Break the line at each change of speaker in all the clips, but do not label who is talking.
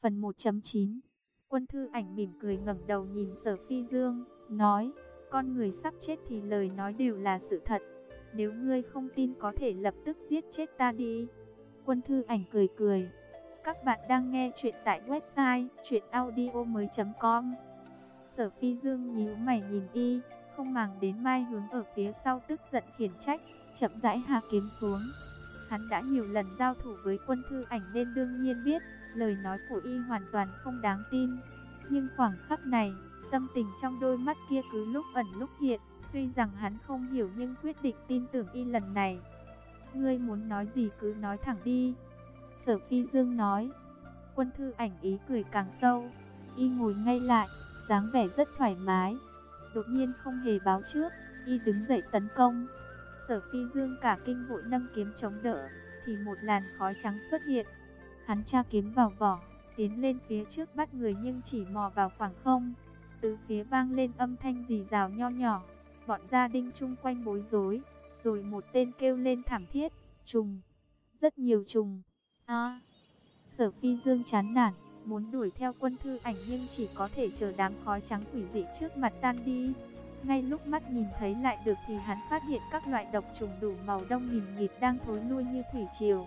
Phần 1.9. Quân Thư Ảnh mỉm cười ngẩng đầu nhìn Sở Phi Dương, nói, con người sắp chết thì lời nói đều là sự thật. Nếu ngươi không tin có thể lập tức giết chết ta đi. Quân Thư Ảnh cười cười. Các bạn đang nghe chuyện tại website chuyenaudio.com. Sở Phi Dương nhíu mày nhìn y, không màng đến Mai Hướng ở phía sau tức giận khiển trách, chậm rãi hạ kiếm xuống. Hắn đã nhiều lần giao thủ với Quân Thư Ảnh nên đương nhiên biết lời nói của y hoàn toàn không đáng tin. Nhưng khoảng khắc này, tâm tình trong đôi mắt kia cứ lúc ẩn lúc hiện. Tuy rằng hắn không hiểu nhưng quyết định tin tưởng y lần này. Ngươi muốn nói gì cứ nói thẳng đi. Sở Phi Dương nói. Quân Thư Ảnh ý cười càng sâu. Y ngồi ngay lại, dáng vẻ rất thoải mái. Đột nhiên không hề báo trước, y đứng dậy tấn công. Sở Phi Dương cả kinh vội nâng kiếm chống đỡ, thì một làn khói trắng xuất hiện. Hắn tra kiếm vào vỏ, tiến lên phía trước bắt người nhưng chỉ mò vào khoảng không. Từ phía vang lên âm thanh rì rào nho nhỏ. Bọn gia đình chung quanh bối rối. Rồi một tên kêu lên thảm thiết. Trùng, rất nhiều trùng. Sở Phi Dương chán nản, muốn đuổi theo Quân Thư Ảnh nhưng chỉ có thể chờ đám khói trắng quỷ dị trước mặt tan đi. Ngay lúc mắt nhìn thấy lại được thì hắn phát hiện các loại độc trùng đủ màu đông nghìn nghịt đang thối lui như thủy triều.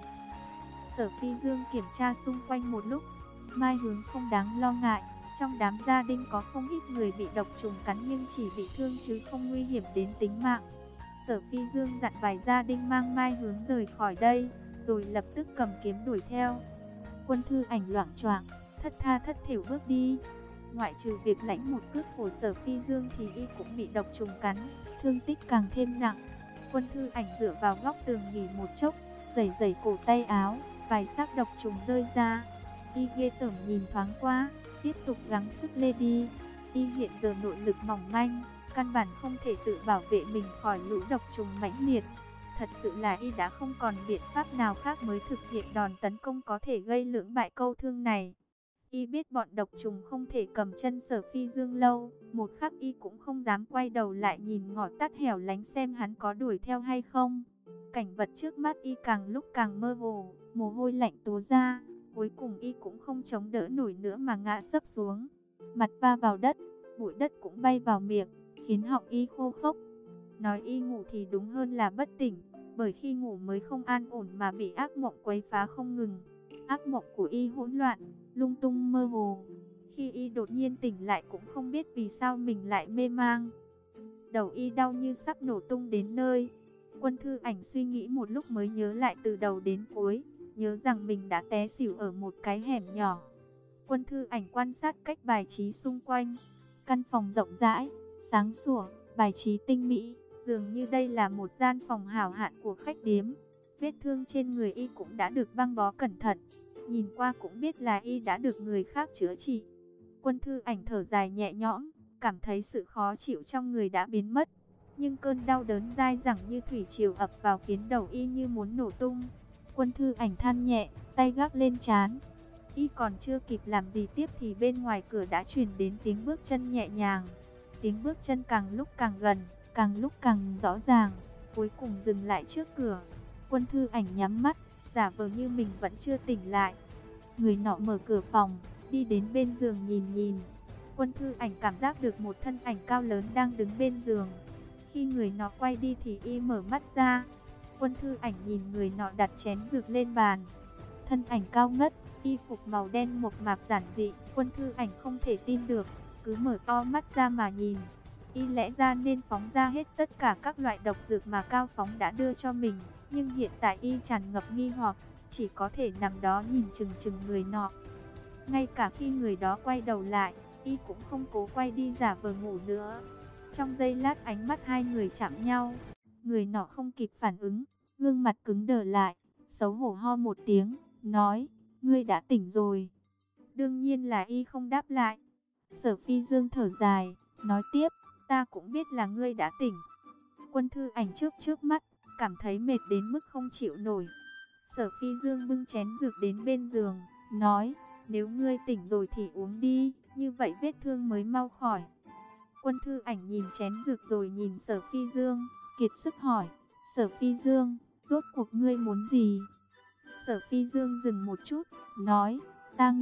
Sở Phi Dương kiểm tra xung quanh một lúc, Mai Hướng không đáng lo ngại. Trong đám gia đình có không ít người bị độc trùng cắn nhưng chỉ bị thương chứ không nguy hiểm đến tính mạng. Sở Phi Dương dặn vài gia đình mang Mai Hướng rời khỏi đây, rồi lập tức cầm kiếm đuổi theo. Quân Thư Ảnh loạng choạng, thất tha thất thểu bước đi. Ngoại trừ việc lãnh một cước của Sở Phi Dương thì y cũng bị độc trùng cắn, thương tích càng thêm nặng. Quân Thư Ảnh dựa vào góc tường nghỉ một chốc, giãy giãy cổ tay áo, vài xác độc trùng rơi ra. Y ghê tởm nhìn thoáng qua, tiếp tục gắng sức lê đi. Y hiện giờ nội lực mỏng manh, căn bản không thể tự bảo vệ mình khỏi lũ độc trùng mãnh liệt. Thật sự là y đã không còn biện pháp nào khác mới thực hiện đòn tấn công có thể gây lưỡng bại câu thương này. Y biết bọn độc trùng không thể cầm chân Sở Phi Dương lâu, một khắc y cũng không dám quay đầu lại nhìn ngõ tắt hẻo lánh xem hắn có đuổi theo hay không. Cảnh vật trước mắt y càng lúc càng mơ hồ, mồ hôi lạnh túa ra, cuối cùng y cũng không chống đỡ nổi nữa mà ngã sấp xuống. Mặt va vào đất, bụi đất cũng bay vào miệng, khiến họng y khô khốc. Nói y ngủ thì đúng hơn là bất tỉnh, bởi khi ngủ mới không an ổn mà bị ác mộng quấy phá không ngừng. Ác mộng của y hỗn loạn, lung tung mơ hồ. Khi y đột nhiên tỉnh lại cũng không biết vì sao mình lại mê mang. Đầu y đau như sắp nổ tung đến nơi. Quân Thư Ảnh suy nghĩ một lúc mới nhớ lại từ đầu đến cuối, nhớ rằng mình đã té xỉu ở một cái hẻm nhỏ. Quân Thư Ảnh quan sát cách bài trí xung quanh. Căn phòng rộng rãi, sáng sủa, bài trí tinh mỹ, dường như đây là một gian phòng hảo hạng của khách điếm. Vết thương trên người y cũng đã được băng bó cẩn thận, nhìn qua cũng biết là y đã được người khác chữa trị. Quân Thư Ảnh thở dài nhẹ nhõm, cảm thấy sự khó chịu trong người đã biến mất. Nhưng cơn đau đớn dai dẳng như thủy triều ập vào khiến đầu y như muốn nổ tung. Quân Thư Ảnh than nhẹ, tay gác lên trán. Y còn chưa kịp làm gì tiếp thì bên ngoài cửa đã truyền đến tiếng bước chân nhẹ nhàng. Tiếng bước chân càng lúc càng gần, càng lúc càng rõ ràng, cuối cùng dừng lại trước cửa. Quân Thư Ảnh nhắm mắt, giả vờ như mình vẫn chưa tỉnh lại. Người nọ mở cửa phòng, đi đến bên giường nhìn nhìn. Quân Thư Ảnh cảm giác được một thân ảnh cao lớn đang đứng bên giường. Khi người nọ quay đi thì y mở mắt ra. Quân Thư Ảnh nhìn người nọ đặt chén dược lên bàn. Thân ảnh cao ngất, y phục màu đen mộc mạc giản dị. Quân Thư Ảnh không thể tin được, cứ mở to mắt ra mà nhìn. Y lẽ ra nên phóng ra hết tất cả các loại độc dược mà Cao Phóng đã đưa cho mình. Nhưng hiện tại y tràn ngập nghi hoặc, chỉ có thể nằm đó nhìn chừng chừng người nọ. Ngay cả khi người đó quay đầu lại, y cũng không cố quay đi giả vờ ngủ nữa. Trong giây lát ánh mắt hai người chạm nhau. Người nọ không kịp phản ứng, gương mặt cứng đờ lại, xấu hổ ho một tiếng, nói, ngươi đã tỉnh rồi. Đương nhiên là y không đáp lại. Sở Phi Dương thở dài, nói tiếp, ta cũng biết là ngươi đã tỉnh. Quân Thư Ảnh trước mắt, cảm thấy mệt đến mức không chịu nổi. Sở Phi Dương bưng chén dược đến bên giường, nói, nếu ngươi tỉnh rồi thì uống đi, như vậy vết thương mới mau khỏi. Quân Thư Ảnh nhìn chén dược rồi nhìn Sở Phi Dương, kiệt sức hỏi, Sở Phi Dương, rốt cuộc ngươi muốn gì? Sở Phi Dương dừng một chút, nói, ta nghĩ,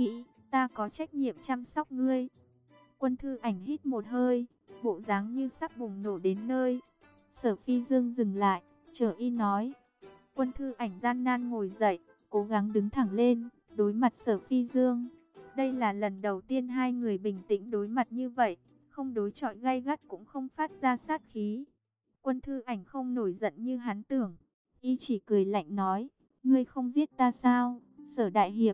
ta có trách nhiệm chăm sóc ngươi. Quân Thư Ảnh hít một hơi, bộ dáng như sắp bùng nổ đến nơi. Sở Phi Dương dừng lại, chờ y nói. Quân Thư Ảnh gian nan ngồi dậy, cố gắng đứng thẳng lên, đối mặt Sở Phi Dương. Đây là lần đầu tiên hai người bình tĩnh đối mặt như vậy, không đối chọi gay gắt cũng không phát ra sát khí. Quân Thư Ảnh không nổi giận như hắn tưởng, y chỉ cười lạnh nói, ngươi không giết ta sao, Sở đại hiệp.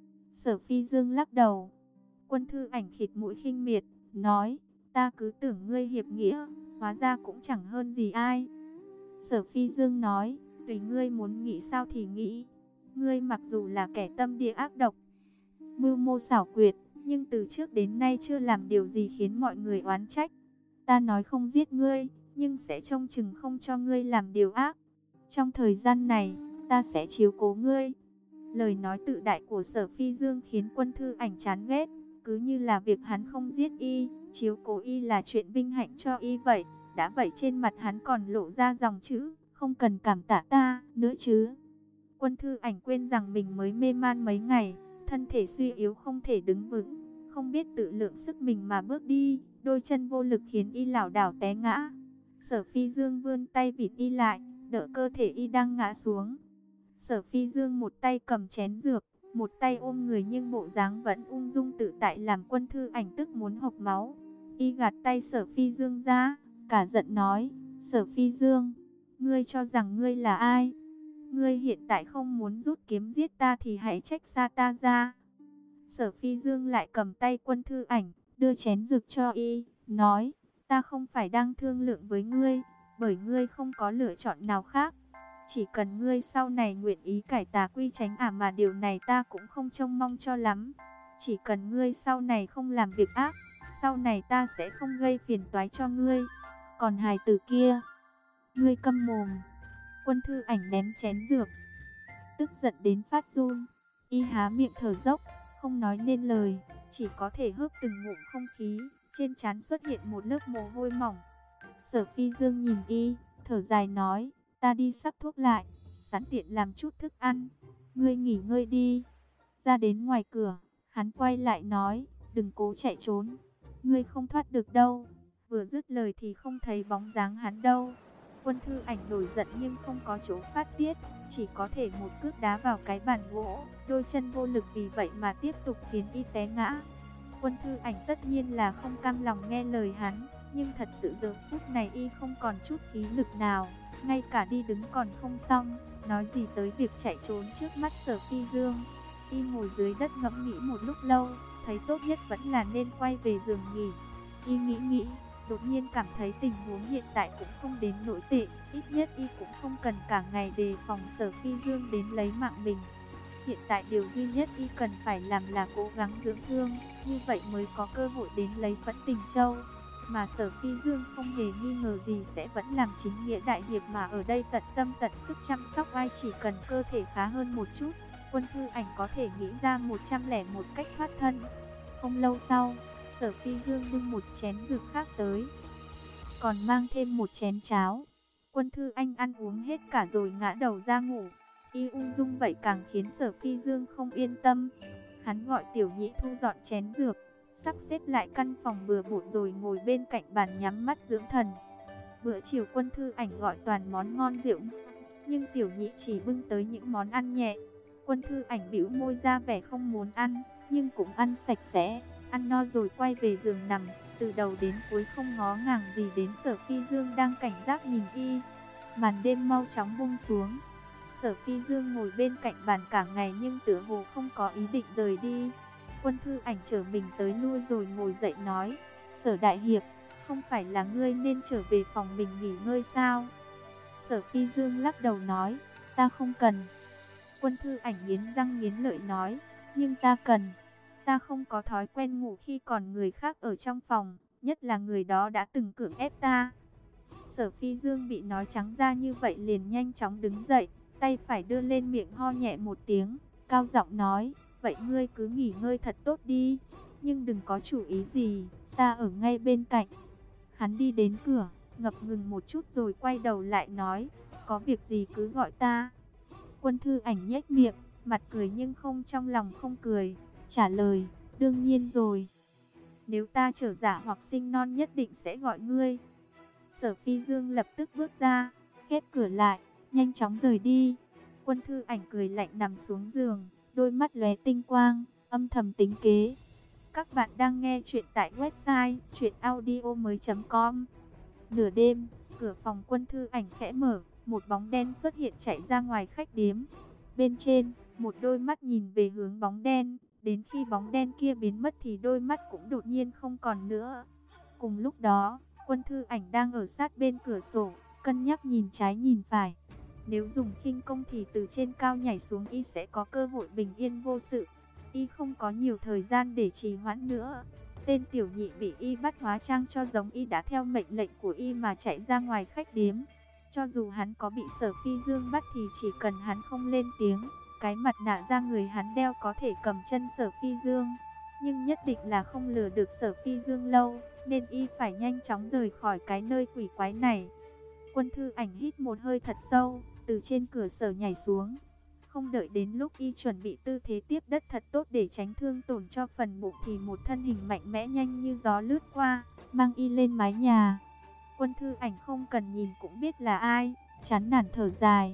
Sở Phi Dương lắc đầu. Quân Thư Ảnh khịt mũi khinh miệt, nói, ta cứ tưởng ngươi hiệp nghĩa, hóa ra cũng chẳng hơn gì ai. Sở Phi Dương nói, tùy ngươi muốn nghĩ sao thì nghĩ. Ngươi mặc dù là kẻ tâm địa ác độc, mưu mô xảo quyệt, nhưng từ trước đến nay chưa làm điều gì khiến mọi người oán trách. Ta nói không giết ngươi, nhưng sẽ trông chừng không cho ngươi làm điều ác. Trong thời gian này, ta sẽ chiếu cố ngươi. Lời nói tự đại của Sở Phi Dương khiến Quân Thư Ảnh chán ghét, cứ như là việc hắn không giết y, chiếu cố y là chuyện vinh hạnh cho y vậy. Đã vậy trên mặt hắn còn lộ ra dòng chữ, không cần cảm tạ ta nữa chứ. Quân Thư Ảnh quên rằng mình mới mê man mấy ngày, thân thể suy yếu không thể đứng vững, không biết tự lượng sức mình mà bước đi, đôi chân vô lực khiến y lảo đảo té ngã. Sở Phi Dương vươn tay bịt y lại, đỡ cơ thể y đang ngã xuống. Sở Phi Dương một tay cầm chén dược, một tay ôm người nhưng bộ dáng vẫn ung dung tự tại làm Quân Thư Ảnh tức muốn hộc máu. Y gạt tay Sở Phi Dương ra, cả giận nói, Sở Phi Dương, ngươi cho rằng ngươi là ai? Ngươi hiện tại không muốn rút kiếm giết ta thì hãy trách xa ta ra. Sở Phi Dương lại cầm tay Quân Thư Ảnh, đưa chén dược cho y, nói, ta không phải đang thương lượng với ngươi, bởi ngươi không có lựa chọn nào khác. Chỉ cần ngươi sau này nguyện ý cải tà quy chánh mà điều này ta cũng không trông mong cho lắm. Chỉ cần ngươi sau này không làm việc ác, sau này ta sẽ không gây phiền toái cho ngươi. Còn hài tử kia, ngươi câm mồm. Quân Thư Ảnh ném chén dược, tức giận đến phát run. Y há miệng thở dốc, không nói nên lời, chỉ có thể hớp từng ngụm không khí. Trên trán xuất hiện một lớp mồ hôi mỏng. Sở Phi Dương nhìn y, thở dài nói, ta đi sắc thuốc lại, sẵn tiện làm chút thức ăn. Ngươi nghỉ ngơi đi. Ra đến ngoài cửa, hắn quay lại nói, đừng cố chạy trốn, ngươi không thoát được đâu. Vừa dứt lời thì không thấy bóng dáng hắn đâu. Quân Thư Ảnh nổi giận nhưng không có chỗ phát tiết, chỉ có thể một cước đá vào cái bàn gỗ, đôi chân vô lực vì vậy mà tiếp tục khiến y té ngã. Quân Thư Ảnh tất nhiên là không cam lòng nghe lời hắn, nhưng thật sự giờ phút này y không còn chút khí lực nào, ngay cả đi đứng còn không xong, nói gì tới việc chạy trốn trước mắt Sở Phi Dương. Y ngồi dưới đất ngẫm nghĩ một lúc lâu, thấy tốt nhất vẫn là nên quay về giường nghỉ. Y nghĩ, đột nhiên cảm thấy tình huống hiện tại cũng không đến nỗi tệ, ít nhất y cũng không cần cả ngày đề phòng Sở Phi Dương đến lấy mạng mình. Hiện tại điều duy nhất y cần phải làm là cố gắng dưỡng thương, như vậy mới có cơ hội đến lấy Phẫn Tình Châu. Mà Sở Phi Dương không hề nghi ngờ gì sẽ vẫn làm chính nghĩa đại hiệp mà ở đây tận tâm tận sức chăm sóc ai, chỉ cần cơ thể khá hơn một chút, Quân Thư Ảnh có thể nghĩ ra 101 cách thoát thân. Không lâu sau, Sở Phi Dương bưng một chén dược khác tới, còn mang thêm một chén cháo. Quân Thư Anh ăn uống hết cả rồi ngã đầu ra ngủ. Y ung dung vậy càng khiến Sở Phi Dương không yên tâm. Hắn gọi Tiểu Nhị thu dọn chén dược, sắp xếp lại căn phòng bừa bộn rồi ngồi bên cạnh bàn nhắm mắt dưỡng thần. Bữa chiều Quân Thư Ảnh gọi toàn món ngon rượu, nhưng Tiểu Nhị chỉ bưng tới những món ăn nhẹ. Quân Thư Ảnh bĩu môi ra vẻ không muốn ăn, nhưng cũng ăn sạch sẽ, ăn no rồi quay về giường nằm, từ đầu đến cuối không ngó ngàng gì đến Sở Phi Dương đang cảnh giác nhìn y. Màn đêm mau chóng buông xuống. Sở Phi Dương ngồi bên cạnh bàn cả ngày nhưng tựa hồ không có ý định rời đi. Quân Thư Ảnh trở mình tới lui rồi ngồi dậy nói, Sở đại hiệp, không phải là ngươi nên trở về phòng mình nghỉ ngơi sao? Sở Phi Dương lắc đầu nói, ta không cần. Quân Thư Ảnh nghiến răng nghiến lợi nói, nhưng ta cần. Ta không có thói quen ngủ khi còn người khác ở trong phòng, nhất là người đó đã từng cưỡng ép ta. Sở Phi Dương bị nói trắng ra như vậy liền nhanh chóng đứng dậy, tay phải đưa lên miệng ho nhẹ một tiếng, cao giọng nói, vậy ngươi cứ nghỉ ngơi thật tốt đi, nhưng đừng có chủ ý gì, ta ở ngay bên cạnh. Hắn đi đến cửa, ngập ngừng một chút rồi quay đầu lại nói, có việc gì cứ gọi ta. Quân Thư Ảnh nhếch miệng, mặt cười nhưng không trong lòng không cười, trả lời, Đương nhiên rồi. Nếu ta trở giả hoặc sinh non nhất định sẽ gọi ngươi. Sở Phi Dương lập tức bước ra, khép cửa lại, nhanh chóng rời đi. Quân Thư Ảnh cười lạnh nằm xuống giường, đôi mắt lóe tinh quang, âm thầm tính kế. Các bạn đang nghe chuyện tại website chuyenaudio.com. Nửa đêm, cửa phòng Quân Thư Ảnh khẽ mở, một bóng đen xuất hiện chạy ra ngoài khách điếm. Bên trên, một đôi mắt nhìn về hướng bóng đen, đến khi bóng đen kia biến mất thì đôi mắt cũng đột nhiên không còn nữa. Cùng lúc đó, Quân Thư Ảnh đang ở sát bên cửa sổ, cân nhắc nhìn trái nhìn phải. Nếu dùng khinh công thì từ trên cao nhảy xuống y sẽ có cơ hội bình yên vô sự. Y không có nhiều thời gian để trì hoãn nữa. Tên tiểu nhị bị y bắt hóa trang cho giống y đã theo mệnh lệnh của y mà chạy ra ngoài khách điếm. Cho dù hắn có bị Sở Phi Dương bắt thì chỉ cần hắn không lên tiếng, cái mặt nạ da người hắn đeo có thể cầm chân Sở Phi Dương. Nhưng nhất định là không lừa được Sở Phi Dương lâu, nên y phải nhanh chóng rời khỏi cái nơi quỷ quái này. Quân Thư Ảnh hít một hơi thật sâu, từ trên cửa sổ nhảy xuống. Không đợi đến lúc y chuẩn bị tư thế tiếp đất thật tốt để tránh thương tổn cho phần bụng thì một thân hình mạnh mẽ nhanh như gió lướt qua, mang y lên mái nhà. Quân Thư Ảnh không cần nhìn cũng biết là ai, chán nản thở dài.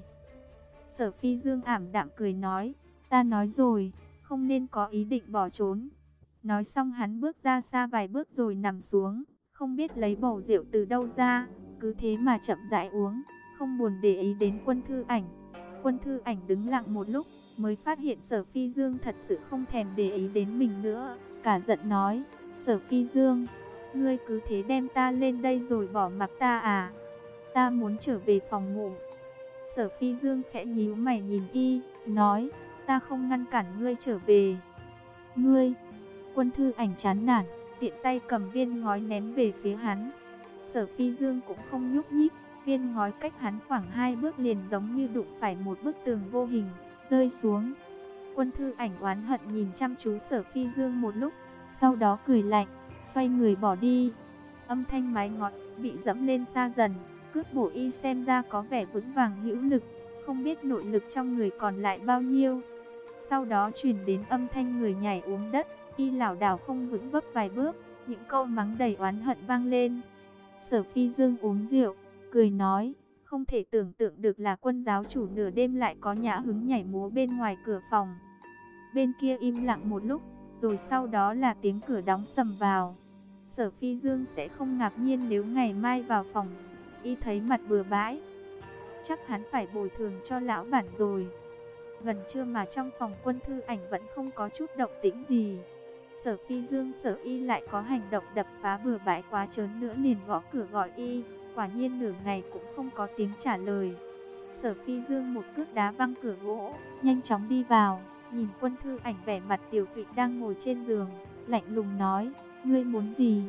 Sở Phi Dương ảm đạm cười nói, ta nói rồi, không nên có ý định bỏ trốn. Nói xong hắn bước ra xa vài bước rồi nằm xuống, không biết lấy bầu rượu từ đâu ra, cứ thế mà chậm rãi uống, không buồn để ý đến Quân Thư Ảnh. Quân Thư Ảnh đứng lặng một lúc, mới phát hiện Sở Phi Dương thật sự không thèm để ý đến mình nữa, cả giận nói, Sở Phi Dương, ngươi cứ thế đem ta lên đây rồi bỏ mặc ta à? Ta muốn trở về phòng ngủ. Sở Phi Dương khẽ nhíu mày nhìn y, nói, ta không ngăn cản ngươi trở về. Ngươi, Quân Thư Ảnh chán nản, tiện tay cầm viên ngói ném về phía hắn. Sở Phi Dương cũng không nhúc nhích, viên ngói cách hắn khoảng 2 bước liền giống như đụng phải một bức tường vô hình, rơi xuống. Quân Thư Ảnh oán hận nhìn chăm chú Sở Phi Dương một lúc, sau đó cười lạnh, xoay người bỏ đi. Âm thanh mái ngói bị dẫm lên xa dần, cước bộ y xem ra có vẻ vững vàng hữu lực, không biết nội lực trong người còn lại bao nhiêu. Sau đó truyền đến âm thanh người nhảy uống đất, y lảo đảo không vững vấp vài bước, những câu mắng đầy oán hận vang lên. Sở Phi Dương uống rượu, cười nói, không thể tưởng tượng được là Quân giáo chủ nửa đêm lại có nhã hứng nhảy múa bên ngoài cửa phòng. Bên kia im lặng một lúc, rồi sau đó là tiếng cửa đóng sầm vào. Sở Phi Dương sẽ không ngạc nhiên nếu ngày mai vào phòng, y thấy mặt bừa bãi. Chắc hắn phải bồi thường cho lão bản rồi. Gần trưa mà trong phòng Quân Thư Ảnh vẫn không có chút động tĩnh gì. Sở Phi Dương sợ y lại có hành động đập phá bừa bãi quá trớn nữa liền gõ cửa gọi y. Quả nhiên nửa ngày cũng không có tiếng trả lời. Sở Phi Dương một cước đá văng cửa gỗ, nhanh chóng đi vào, nhìn Quân Thư Ảnh vẻ mặt tiểu tụy đang ngồi trên giường, lạnh lùng nói, ngươi muốn gì?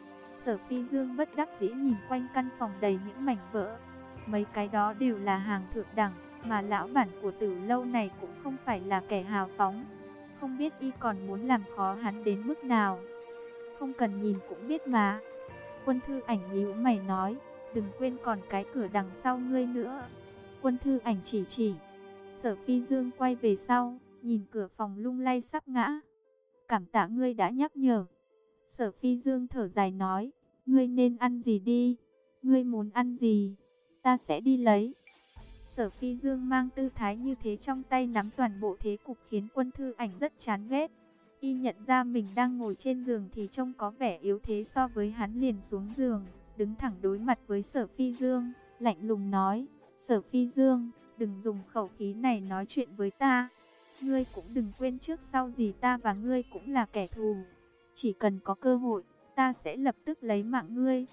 Sở Phi Dương bất đắc dĩ nhìn quanh căn phòng đầy những mảnh vỡ. Mấy cái đó đều là hàng thượng đẳng, mà lão bản của Tử lâu này cũng không phải là kẻ hào phóng. Không biết y còn muốn làm khó hắn đến mức nào. Không cần nhìn cũng biết mà. Quân Thư Ảnh nhíu mày nói, đừng quên còn cái cửa đằng sau ngươi nữa. Quân Thư Ảnh chỉ. Sở Phi Dương quay về sau, nhìn cửa phòng lung lay sắp ngã. Cảm tạ ngươi đã nhắc nhở. Sở Phi Dương thở dài nói, ngươi nên ăn gì đi. Ngươi muốn ăn gì, ta sẽ đi lấy. Sở Phi Dương mang tư thái như thế trong tay nắm toàn bộ thế cục khiến Quân Thư Ảnh rất chán ghét. Y nhận ra mình đang ngồi trên giường thì trông có vẻ yếu thế so với hắn liền xuống giường, đứng thẳng đối mặt với Sở Phi Dương, lạnh lùng nói, Sở Phi Dương, đừng dùng khẩu khí này nói chuyện với ta. Ngươi cũng đừng quên trước sau gì ta và ngươi cũng là kẻ thù. Chỉ cần có cơ hội, ta sẽ lập tức lấy mạng ngươi.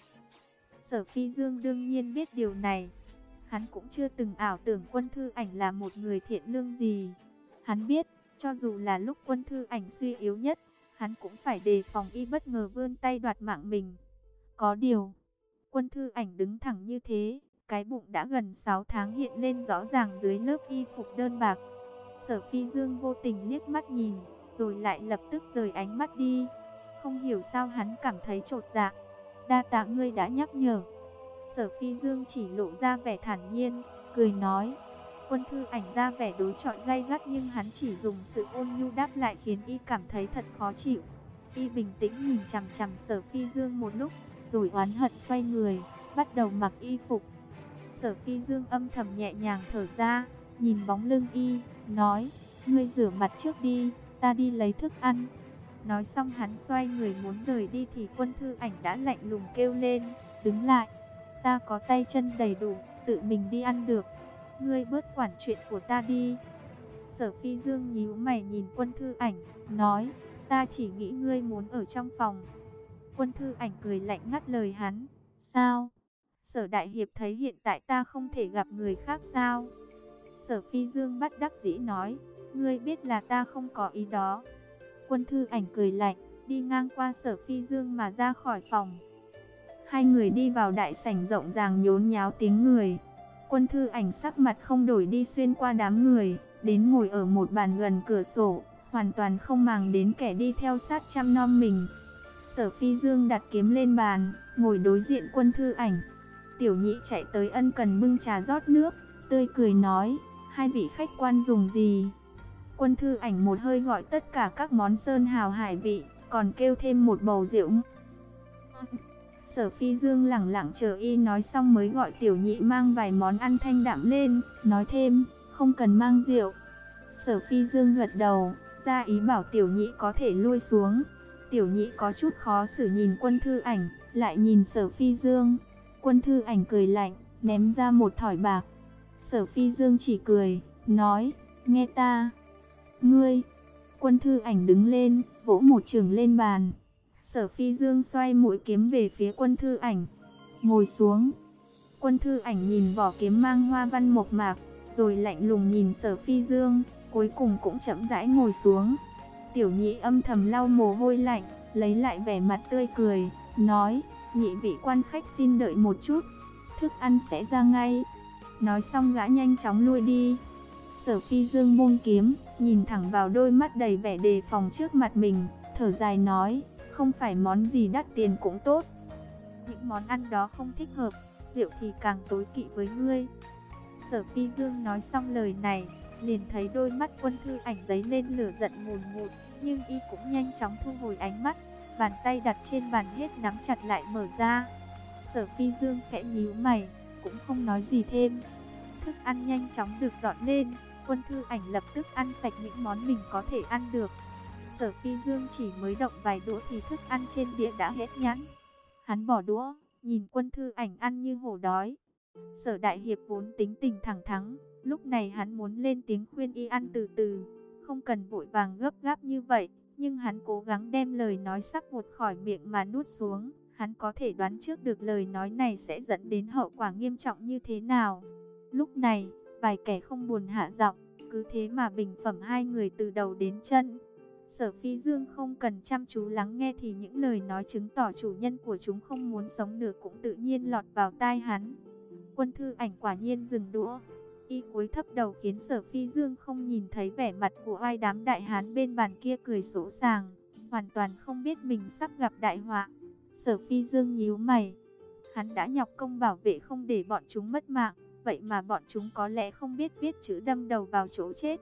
Sở Phi Dương đương nhiên biết điều này. Hắn cũng chưa từng ảo tưởng Quân Thư Ảnh là một người thiện lương gì. Hắn biết, cho dù là lúc Quân Thư Ảnh suy yếu nhất, hắn cũng phải đề phòng y bất ngờ vươn tay đoạt mạng mình. Có điều, Quân Thư Ảnh đứng thẳng như thế, cái bụng đã gần 6 tháng hiện lên rõ ràng dưới lớp y phục đơn bạc. Sở Phi Dương vô tình liếc mắt nhìn, rồi lại lập tức rời ánh mắt đi. Không hiểu sao hắn cảm thấy chột dạ. Đa tạ ngươi đã nhắc nhở. Sở Phi Dương chỉ lộ ra vẻ thản nhiên, cười nói, Quân Thư Ảnh ra vẻ đối chọi gay gắt, nhưng hắn chỉ dùng sự ôn nhu đáp lại khiến y cảm thấy thật khó chịu. Y bình tĩnh nhìn chằm chằm Sở Phi Dương một lúc, rồi oán hận xoay người, bắt đầu mặc y phục. Sở Phi Dương âm thầm nhẹ nhàng thở ra, nhìn bóng lưng y, nói, ngươi rửa mặt trước đi, ta đi lấy thức ăn. Nói xong hắn xoay người muốn rời đi thì Quân Thư Ảnh đã lạnh lùng kêu lên, đứng lại, ta có tay chân đầy đủ, tự mình đi ăn được, ngươi bớt quản chuyện của ta đi. Sở Phi Dương nhíu mày nhìn Quân Thư Ảnh, nói, ta chỉ nghĩ ngươi muốn ở trong phòng. Quân Thư Ảnh cười lạnh ngắt lời hắn, sao? Sở đại hiệp thấy hiện tại ta không thể gặp người khác sao? Sở Phi Dương bất đắc dĩ nói, ngươi biết là ta không có ý đó. Quân Thư Ảnh cười lạnh, đi ngang qua Sở Phi Dương mà ra khỏi phòng. Hai người đi vào đại sảnh rộng ràng nhốn nháo tiếng người. Quân Thư Ảnh sắc mặt không đổi đi xuyên qua đám người, đến ngồi ở một bàn gần cửa sổ, hoàn toàn không màng đến kẻ đi theo sát chăm nom mình. Sở Phi Dương đặt kiếm lên bàn, ngồi đối diện Quân Thư Ảnh. Tiểu Nhị chạy tới ân cần bưng trà rót nước, tươi cười nói, hai vị khách quan dùng gì? Quân Thư Ảnh một hơi gọi tất cả các món sơn hào hải vị, còn kêu thêm một bầu rượu. Sở Phi Dương lẳng lặng chờ y nói xong mới gọi Tiểu Nhị mang vài món ăn thanh đạm lên, nói thêm, không cần mang rượu. Sở Phi Dương gật đầu, ra ý bảo Tiểu Nhị có thể lui xuống. Tiểu Nhị có chút khó xử nhìn Quân Thư Ảnh, lại nhìn Sở Phi Dương. Quân Thư Ảnh cười lạnh, ném ra một thỏi bạc. Sở Phi Dương chỉ cười, nói, nghe ta. Ngươi. Quân Thư Ảnh đứng lên, vỗ một chưởng lên bàn. Sở Phi Dương xoay mũi kiếm về phía Quân Thư Ảnh, ngồi xuống. Quân Thư Ảnh nhìn vỏ kiếm mang hoa văn mộc mạc, rồi lạnh lùng nhìn Sở Phi Dương, cuối cùng cũng chậm rãi ngồi xuống. Tiểu Nhị âm thầm lau mồ hôi lạnh, lấy lại vẻ mặt tươi cười, nói, nhị vị quan khách xin đợi một chút, thức ăn sẽ ra ngay. Nói xong gã nhanh chóng lui đi. Sở Phi Dương buông kiếm, nhìn thẳng vào đôi mắt đầy vẻ đề phòng trước mặt mình, thở dài nói, không phải món gì đắt tiền cũng tốt. Những món ăn đó không thích hợp, rượu thì càng tối kỵ với ngươi. Sở Phi Dương nói xong lời này, liền thấy đôi mắt Quân Thư Ảnh dấy lên lửa giận ngùn ngụt, nhưng y cũng nhanh chóng thu hồi ánh mắt, bàn tay đặt trên bàn hết nắm chặt lại mở ra. Sở Phi Dương khẽ nhíu mày, cũng không nói gì thêm. Thức ăn nhanh chóng được dọn lên, Quân Thư Ảnh lập tức ăn sạch những món mình có thể ăn được. Sở Phi Dương chỉ mới động vài đũa thì thức ăn trên đĩa đã hết nhẵn. Hắn bỏ đũa, nhìn Quân Thư Ảnh ăn như hổ đói. Sở đại hiệp vốn tính tình thẳng thắn, lúc này hắn muốn lên tiếng khuyên y ăn từ từ, không cần vội vàng gấp gáp như vậy, nhưng hắn cố gắng đem lời nói sắp buột khỏi miệng mà nuốt xuống. Hắn có thể đoán trước được lời nói này sẽ dẫn đến hậu quả nghiêm trọng như thế nào. Lúc này, vài kẻ không buồn hạ giọng, cứ thế mà bình phẩm hai người từ đầu đến chân. Sở Phi Dương không cần chăm chú lắng nghe thì những lời nói chứng tỏ chủ nhân của chúng không muốn sống nữa cũng tự nhiên lọt vào tai hắn. Quân Thư Ảnh quả nhiên dừng đũa, y cúi thấp đầu khiến Sở Phi Dương không nhìn thấy vẻ mặt của ai đám đại hán bên bàn kia cười sỗ sàng, hoàn toàn không biết mình sắp gặp đại họa. Sở Phi Dương nhíu mày, hắn đã nhọc công bảo vệ không để bọn chúng mất mạng, vậy mà bọn chúng có lẽ không biết viết chữ đâm đầu vào chỗ chết.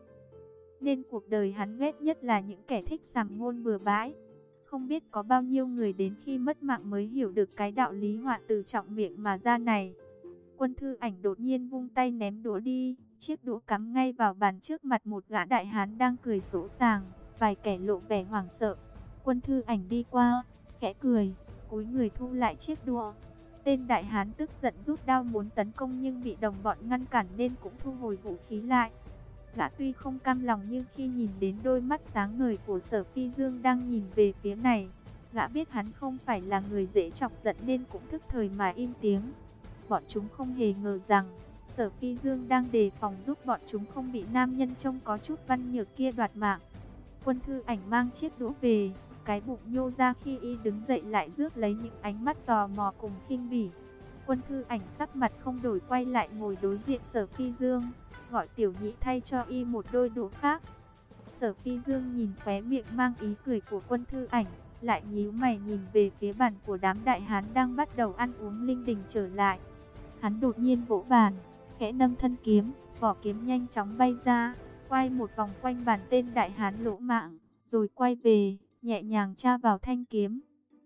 Nên cuộc đời hắn ghét nhất là những kẻ thích sàm ngôn bừa bãi. Không biết có bao nhiêu người đến khi mất mạng mới hiểu được cái đạo lý họa từ trọng miệng mà ra này. Quân Thư Ảnh đột nhiên vung tay ném đũa đi, chiếc đũa cắm ngay vào bàn trước mặt một gã đại hán đang cười sỗ sàng, vài kẻ lộ vẻ hoảng sợ. Quân Thư Ảnh đi qua, khẽ cười, cúi người thu lại chiếc đũa. Tên đại hán tức giận rút đao muốn tấn công nhưng bị đồng bọn ngăn cản nên cũng thu hồi vũ khí lại. Gã tuy không cam lòng nhưng khi nhìn đến đôi mắt sáng ngời của Sở Phi Dương đang nhìn về phía này, gã biết hắn không phải là người dễ chọc giận nên cũng thức thời mà im tiếng. Bọn chúng không hề ngờ rằng Sở Phi Dương đang đề phòng giúp bọn chúng không bị nam nhân trông có chút văn nhược kia đoạt mạng. Quân Thư Ảnh mang chiếc đũa về, cái bụng nhô ra khi y đứng dậy lại rước lấy những ánh mắt tò mò cùng khinh bỉ. Quân Thư Ảnh sắc mặt không đổi quay lại ngồi đối diện Sở Phi Dương, gọi Tiểu Nhị thay cho y một đôi đũa khác. Sở Phi Dương nhìn khóe miệng mang ý cười của Quân Thư Ảnh, lại nhíu mày nhìn về phía bàn của đám đại hán đang bắt đầu ăn uống linh đình trở lại. Hắn đột nhiên vỗ bàn, khẽ nâng thân kiếm, vỏ kiếm nhanh chóng bay ra, quay một vòng quanh bàn tên đại hán lỗ mạng, rồi quay về, nhẹ nhàng tra vào thanh kiếm.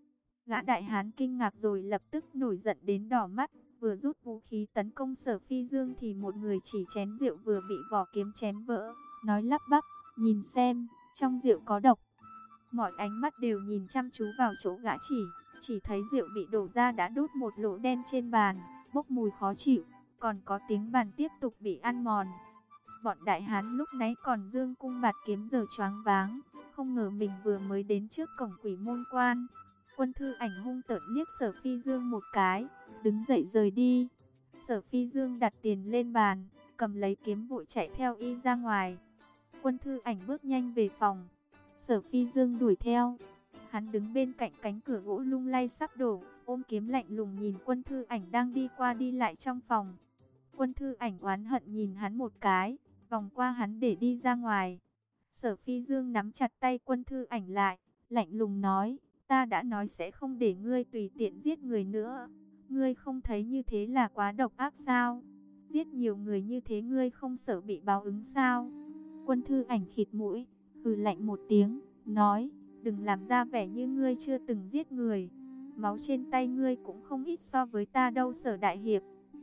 Gã đại hán kinh ngạc rồi lập tức nổi giận đến đỏ mắt, vừa rút vũ khí tấn công Sở Phi Dương thì một người chỉ chén rượu vừa bị vỏ kiếm chém vỡ, nói lắp bắp, nhìn xem, trong rượu có độc. Mọi ánh mắt đều nhìn chăm chú vào chỗ gã chỉ thấy rượu bị đổ ra đã đốt một lỗ đen trên bàn, bốc mùi khó chịu, còn có tiếng bàn tiếp tục bị ăn mòn. Bọn đại hán lúc nãy còn dương cung bạt kiếm giờ choáng váng, không ngờ mình vừa mới đến trước cổng Quỷ Môn Quan. Quân Thư Ảnh hung tợn liếc Sở Phi Dương một cái, đứng dậy rời đi. Sở Phi Dương đặt tiền lên bàn, cầm lấy kiếm vội chạy theo y ra ngoài. Quân Thư Ảnh bước nhanh về phòng, Sở Phi Dương đuổi theo. Hắn đứng bên cạnh cánh cửa gỗ lung lay sắp đổ, ôm kiếm lạnh lùng nhìn Quân Thư Ảnh đang đi qua đi lại trong phòng. Quân Thư Ảnh oán hận nhìn hắn một cái, vòng qua hắn để đi ra ngoài. Sở Phi Dương nắm chặt tay Quân Thư Ảnh lại, lạnh lùng nói, ta đã nói sẽ không để ngươi tùy tiện giết người nữa. Ngươi không thấy như thế là quá độc ác sao? Giết nhiều người như thế ngươi không sợ bị báo ứng sao? Quân Thư Ảnh khịt mũi, hừ lạnh một tiếng, nói, đừng làm ra vẻ như ngươi chưa từng giết người. Máu trên tay ngươi cũng không ít so với ta đâu Sở đại hiệp.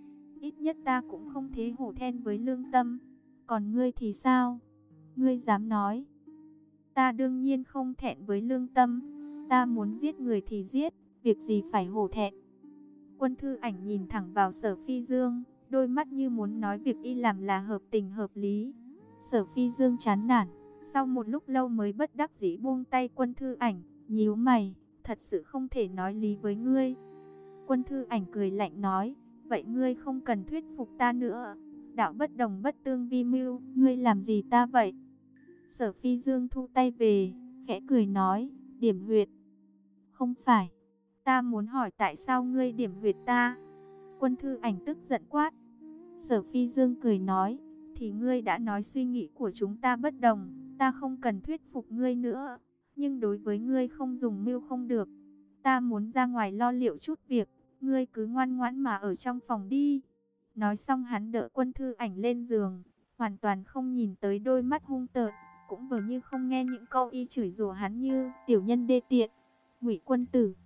Ít nhất ta cũng không thế hổ thẹn với lương tâm. Còn ngươi thì sao? Ngươi dám nói? Ta đương nhiên không thẹn với lương tâm. Ta muốn giết người thì giết, việc gì phải hổ thẹn. Quân Thư Ảnh nhìn thẳng vào Sở Phi Dương, đôi mắt như muốn nói việc y làm là hợp tình hợp lý. Sở Phi Dương chán nản, sau một lúc lâu mới bất đắc dĩ buông tay Quân Thư Ảnh, nhíu mày, thật sự không thể nói lý với ngươi. Quân Thư Ảnh cười lạnh nói, vậy ngươi không cần thuyết phục ta nữa. Đạo bất đồng bất tương vi mưu, ngươi làm gì ta vậy? Sở Phi Dương thu tay về, khẽ cười nói, điểm huyệt. Không phải, ta muốn hỏi tại sao ngươi điểm huyệt ta? Quân Thư Ảnh tức giận quát. Sở Phi Dương cười nói, thì ngươi đã nói suy nghĩ của chúng ta bất đồng, ta không cần thuyết phục ngươi nữa. Nhưng đối với ngươi không dùng mưu không được. Ta muốn ra ngoài lo liệu chút việc, ngươi cứ ngoan ngoãn mà ở trong phòng đi. Nói xong hắn đỡ Quân Thư Ảnh lên giường, hoàn toàn không nhìn tới đôi mắt hung tợn, cũng vừa như không nghe những câu y chửi rủa hắn như tiểu nhân đê tiện, Ngụy Quân Tử.